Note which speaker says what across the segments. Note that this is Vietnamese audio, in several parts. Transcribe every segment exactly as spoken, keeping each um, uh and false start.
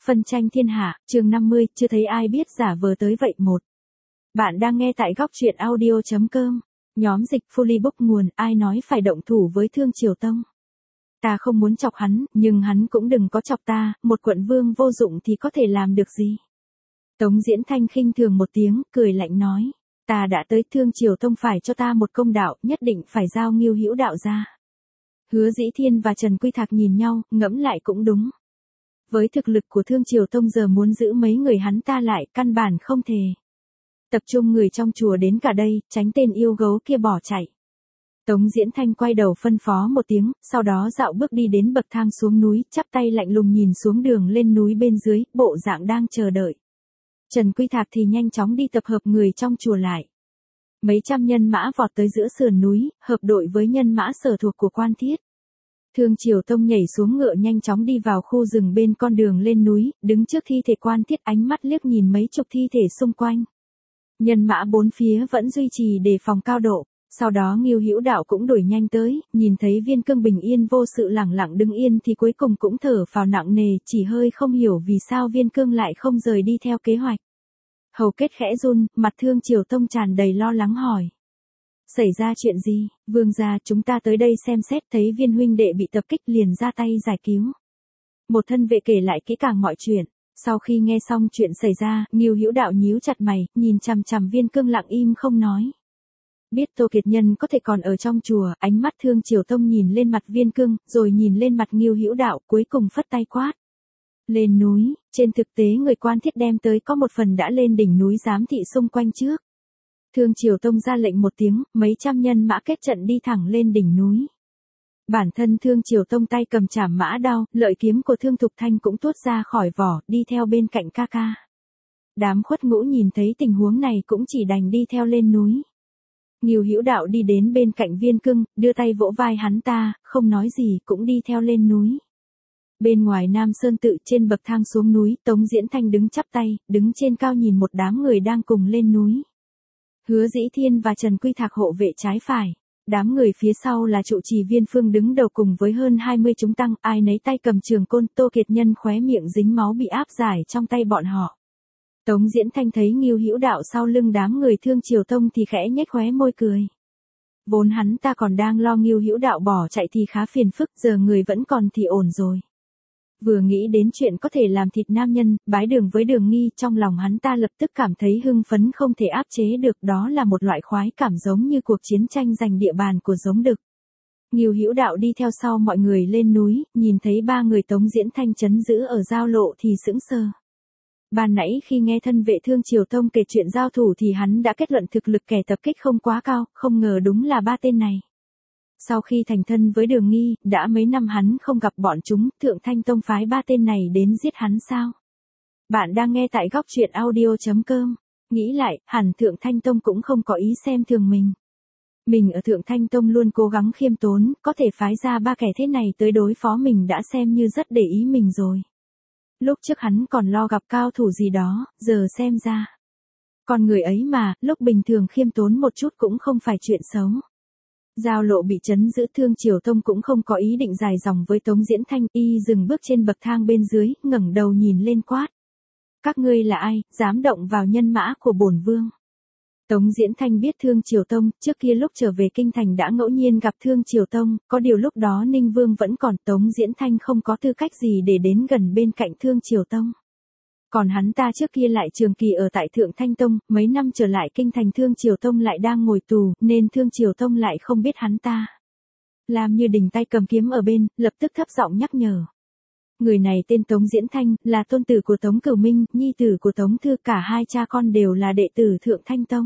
Speaker 1: Phân tranh thiên hạ, chương năm mươi, chưa thấy ai biết giả vờ tới vậy một. Bạn đang nghe tại góc truyện audio.com. Nhóm dịch Fully Book nguồn, ai nói phải động thủ với Thương Triều Tông. Ta không muốn chọc hắn, nhưng hắn cũng đừng có chọc ta, một quận vương vô dụng thì có thể làm được gì. Tống Diễn Thanh khinh thường một tiếng, cười lạnh nói. Ta đã tới Thương Triều Tông phải cho ta một công đạo, nhất định phải giao Ngưu Hữu Đạo ra. Hứa Dĩ Thiên và Trần Quy Thạc nhìn nhau, ngẫm lại cũng đúng. Với thực lực của Thương Triều Tông giờ muốn giữ mấy người hắn ta lại, căn bản không thể. Tập trung người trong chùa đến cả đây, tránh tên yêu gấu kia bỏ chạy. Tống Diễn Thanh quay đầu phân phó một tiếng, sau đó dạo bước đi đến bậc thang xuống núi, chắp tay lạnh lùng nhìn xuống đường lên núi bên dưới, bộ dạng đang chờ đợi. Trần Quy Thạc thì nhanh chóng đi tập hợp người trong chùa lại. Mấy trăm nhân mã vọt tới giữa sườn núi, hợp đội với nhân mã sở thuộc của Quan Thiết. Thương Triều Tông nhảy xuống ngựa nhanh chóng đi vào khu rừng bên con đường lên núi, đứng trước thi thể Quan Thiết, ánh mắt liếc nhìn mấy chục thi thể xung quanh. Nhân mã bốn phía vẫn duy trì đề phòng cao độ, sau đó Ngưu Hữu Đạo cũng đuổi nhanh tới, nhìn thấy Viên Cương bình yên vô sự lẳng lặng đứng yên thì cuối cùng cũng thở phào nặng nề, chỉ hơi không hiểu vì sao Viên Cương lại không rời đi theo kế hoạch. Hầu Kết khẽ run, mặt Thương Triều Tông tràn đầy lo lắng hỏi. Xảy ra chuyện gì, vương gia, chúng ta tới đây xem xét, thấy Viên huynh đệ bị tập kích liền ra tay giải cứu. Một thân vệ kể lại kỹ càng mọi chuyện. Sau khi nghe xong chuyện xảy ra, Ngưu Hữu Đạo nhíu chặt mày, nhìn chằm chằm Viên Cương lặng im không nói. Biết Tô Kiệt Nhân có thể còn ở trong chùa, ánh mắt Thương Triều Tông nhìn lên mặt Viên Cương, rồi nhìn lên mặt Ngưu Hữu Đạo, cuối cùng phất tay quát. Lên núi, trên thực tế người Quan Thiết đem tới có một phần đã lên đỉnh núi giám thị xung quanh trước. Thương Triều Tông ra lệnh một tiếng, mấy trăm nhân mã kết trận đi thẳng lên đỉnh núi. Bản thân Thương Triều Tông tay cầm chảm mã đao, lợi kiếm của Thương Thục Thanh cũng tuốt ra khỏi vỏ, đi theo bên cạnh ca ca. Đám khuất ngũ nhìn thấy tình huống này cũng chỉ đành đi theo lên núi. Ngưu Hữu Đạo đi đến bên cạnh Viên Cương, đưa tay vỗ vai hắn ta, không nói gì cũng đi theo lên núi. Bên ngoài Nam Sơn Tự trên bậc thang xuống núi, Tống Diễn Thanh đứng chắp tay, đứng trên cao nhìn một đám người đang cùng lên núi. Hứa Dĩ Thiên và Trần Quy Thạc hộ vệ trái phải. Đám người phía sau là trụ trì Viên Phương đứng đầu cùng với hơn hai mươi chúng tăng, ai nấy tay cầm trường côn, Tô Kiệt Nhân khóe miệng dính máu bị áp giải trong tay bọn họ. Tống Diễn Thanh thấy Ngưu Hữu Đạo sau lưng đám người Thương Triều Tông thì khẽ nhếch khóe môi cười. Vốn hắn ta còn đang lo Ngưu Hữu Đạo bỏ chạy thì khá phiền phức, giờ người vẫn còn thì ổn rồi. Vừa nghĩ đến chuyện có thể làm thịt nam nhân, bái đường với Đường Nghi, trong lòng hắn ta lập tức cảm thấy hưng phấn không thể áp chế được, đó là một loại khoái cảm giống như cuộc chiến tranh giành địa bàn của giống đực. Ngưu Hữu Đạo đi theo sau mọi người lên núi, nhìn thấy ba người Tống Diễn Thanh trấn giữ ở giao lộ thì sững sờ. Ban nãy khi nghe thân vệ Thương Triều Tông kể chuyện giao thủ thì hắn đã kết luận thực lực kẻ tập kích không quá cao, không ngờ đúng là ba tên này. Sau khi thành thân với Đường Nghi, đã mấy năm hắn không gặp bọn chúng, Thượng Thanh Tông phái ba tên này đến giết hắn sao? Bạn đang nghe tại góc truyện audio.com. Nghĩ lại, hẳn Thượng Thanh Tông cũng không có ý xem thường mình. Mình ở Thượng Thanh Tông luôn cố gắng khiêm tốn, có thể phái ra ba kẻ thế này tới đối phó mình đã xem như rất để ý mình rồi. Lúc trước hắn còn lo gặp cao thủ gì đó, giờ xem ra. Con người ấy mà, lúc bình thường khiêm tốn một chút cũng không phải chuyện xấu. Giao lộ bị trấn giữ, Thương Triều Tông cũng không có ý định dài dòng với Tống Diễn Thanh, y dừng bước trên bậc thang bên dưới, ngẩng đầu nhìn lên quát. Các ngươi là ai, dám động vào nhân mã của bổn vương? Tống Diễn Thanh biết Thương Triều Tông, trước kia lúc trở về kinh thành đã ngẫu nhiên gặp Thương Triều Tông, có điều lúc đó Ninh Vương vẫn còn, Tống Diễn Thanh không có tư cách gì để đến gần bên cạnh Thương Triều Tông. Còn hắn ta trước kia lại trường kỳ ở tại Thượng Thanh Tông, mấy năm trở lại kinh thành Thương Triều Tông lại đang ngồi tù, nên Thương Triều Tông lại không biết hắn ta. Làm như Đình tay cầm kiếm ở bên, lập tức thấp giọng nhắc nhở. Người này tên Tống Diễn Thanh, là tôn tử của Tống Cửu Minh, nhi tử của Tống Thư, cả hai cha con đều là đệ tử Thượng Thanh Tông.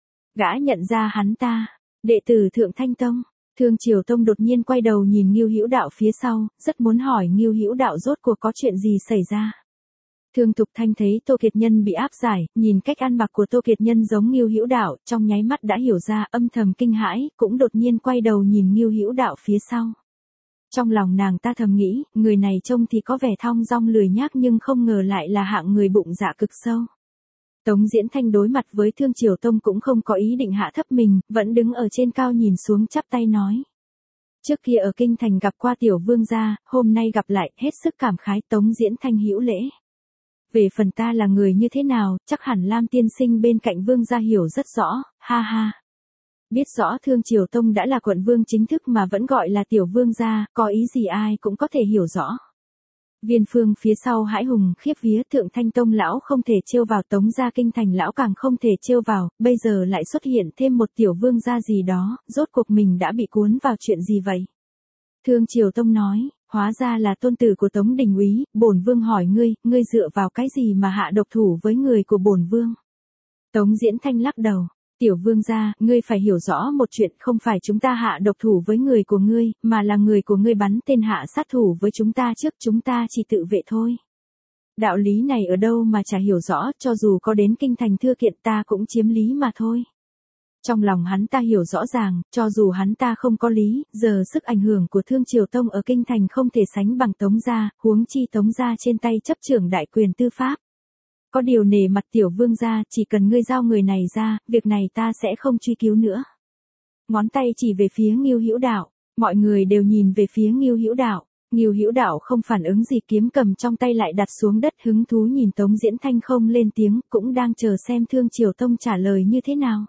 Speaker 1: Gã nhận ra hắn ta, đệ tử Thượng Thanh Tông. Thương Triều Tông đột nhiên quay đầu nhìn Ngưu Hữu Đạo phía sau, rất muốn hỏi Ngưu Hữu Đạo rốt cuộc có chuyện gì xảy ra. Thương Thục Thanh thấy Tô Kiệt Nhân bị áp giải, nhìn cách ăn mặc của Tô Kiệt Nhân giống Ngưu Hữu Đạo, trong nháy mắt đã hiểu ra, âm thầm kinh hãi, cũng đột nhiên quay đầu nhìn Ngưu Hữu Đạo phía sau. Trong lòng nàng ta thầm nghĩ, người này trông thì có vẻ thong dong lười nhác nhưng không ngờ lại là hạng người bụng dạ cực sâu. Tống Diễn Thanh đối mặt với Thương Triều Tông cũng không có ý định hạ thấp mình, vẫn đứng ở trên cao nhìn xuống chắp tay nói. Trước kia ở kinh thành gặp qua tiểu vương gia, hôm nay gặp lại, hết sức cảm khái. Tống Diễn Thanh hữu lễ. Về phần ta là người như thế nào, chắc hẳn Lam tiên sinh bên cạnh vương gia hiểu rất rõ, ha ha. Biết rõ Thương Triều Tông đã là quận vương chính thức mà vẫn gọi là tiểu vương gia, có ý gì ai cũng có thể hiểu rõ. Viên Phương phía sau hãi hùng khiếp vía, Thượng Thanh Tông lão không thể trêu vào, Tống gia kinh thành lão càng không thể trêu vào, bây giờ lại xuất hiện thêm một tiểu vương gia gì đó, rốt cuộc mình đã bị cuốn vào chuyện gì vậy? Thương Triều Tông nói, hóa ra là tôn tử của Tống Đình úy, bổn vương hỏi ngươi, ngươi dựa vào cái gì mà hạ độc thủ với người của bổn vương? Tống Diễn Thanh lắc đầu. Tiểu vương gia, ngươi phải hiểu rõ một chuyện, không phải chúng ta hạ độc thủ với người của ngươi, mà là người của ngươi bắn tên hạ sát thủ với chúng ta trước, chúng ta chỉ tự vệ thôi. Đạo lý này ở đâu mà chả hiểu rõ, cho dù có đến kinh thành thưa kiện ta cũng chiếm lý mà thôi. Trong lòng hắn ta hiểu rõ ràng, cho dù hắn ta không có lý, giờ sức ảnh hưởng của Thương Triều Tông ở kinh thành không thể sánh bằng Tống gia, huống chi Tống gia trên tay chấp trưởng đại quyền tư pháp. Có điều nể mặt tiểu vương gia, chỉ cần ngươi giao người này ra, việc này ta sẽ không truy cứu nữa. Ngón tay chỉ về phía Ngưu Hữu Đạo, mọi người đều nhìn về phía Ngưu Hữu Đạo. Ngưu Hữu Đạo không phản ứng gì, kiếm cầm trong tay lại đặt xuống đất, hứng thú nhìn Tống Diễn Thanh không lên tiếng, cũng đang chờ xem Thương Triều Tông trả lời như thế nào.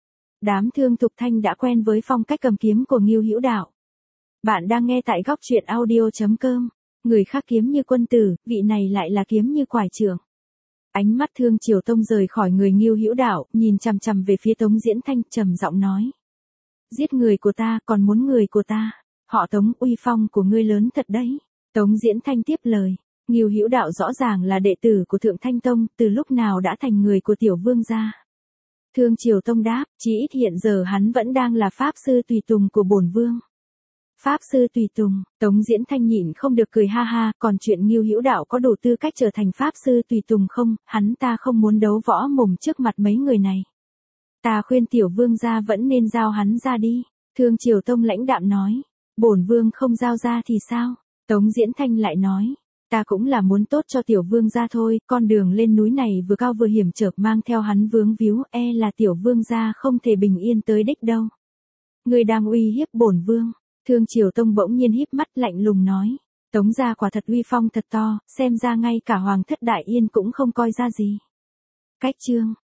Speaker 1: Đám Thương Thục Thanh đã quen với phong cách cầm kiếm của Ngưu Hữu Đạo. Bạn đang nghe tại góc truyện audio chấm com. Người khác kiếm như quân tử, vị này lại là kiếm như quải trưởng. Ánh mắt Thương Triều Tông rời khỏi người Ngưu Hữu Đạo, nhìn chằm chằm về phía Tống Diễn Thanh, trầm giọng nói: giết người của ta, còn muốn người của ta. Họ Tống, uy phong của ngươi lớn thật đấy. Tống Diễn Thanh tiếp lời. Ngưu Hữu Đạo rõ ràng là đệ tử của Thượng Thanh Tông, từ lúc nào đã thành người của tiểu vương gia. Thương Triều Tông đáp, chỉ ít hiện giờ hắn vẫn đang là pháp sư tùy tùng của bổn vương. Pháp sư tùy tùng, Tống Diễn Thanh nhịn không được cười ha ha, còn chuyện Ngưu Hữu Đạo có đủ tư cách trở thành pháp sư tùy tùng không, hắn ta không muốn đấu võ mồm trước mặt mấy người này. Ta khuyên tiểu vương gia vẫn nên giao hắn ra đi. Thương Triều Tông lãnh đạm nói, bổn vương không giao ra thì sao? Tống Diễn Thanh lại nói, ta cũng là muốn tốt cho tiểu vương gia thôi, con đường lên núi này vừa cao vừa hiểm trở, mang theo hắn vướng víu, e là tiểu vương gia không thể bình yên tới đích đâu. Người đang uy hiếp bổn vương. Thương Triều Tông bỗng nhiên híp mắt lạnh lùng nói, Tống gia quả thật uy phong thật to, xem ra ngay cả Hoàng thất Đại Yên cũng không coi ra gì. Cách chương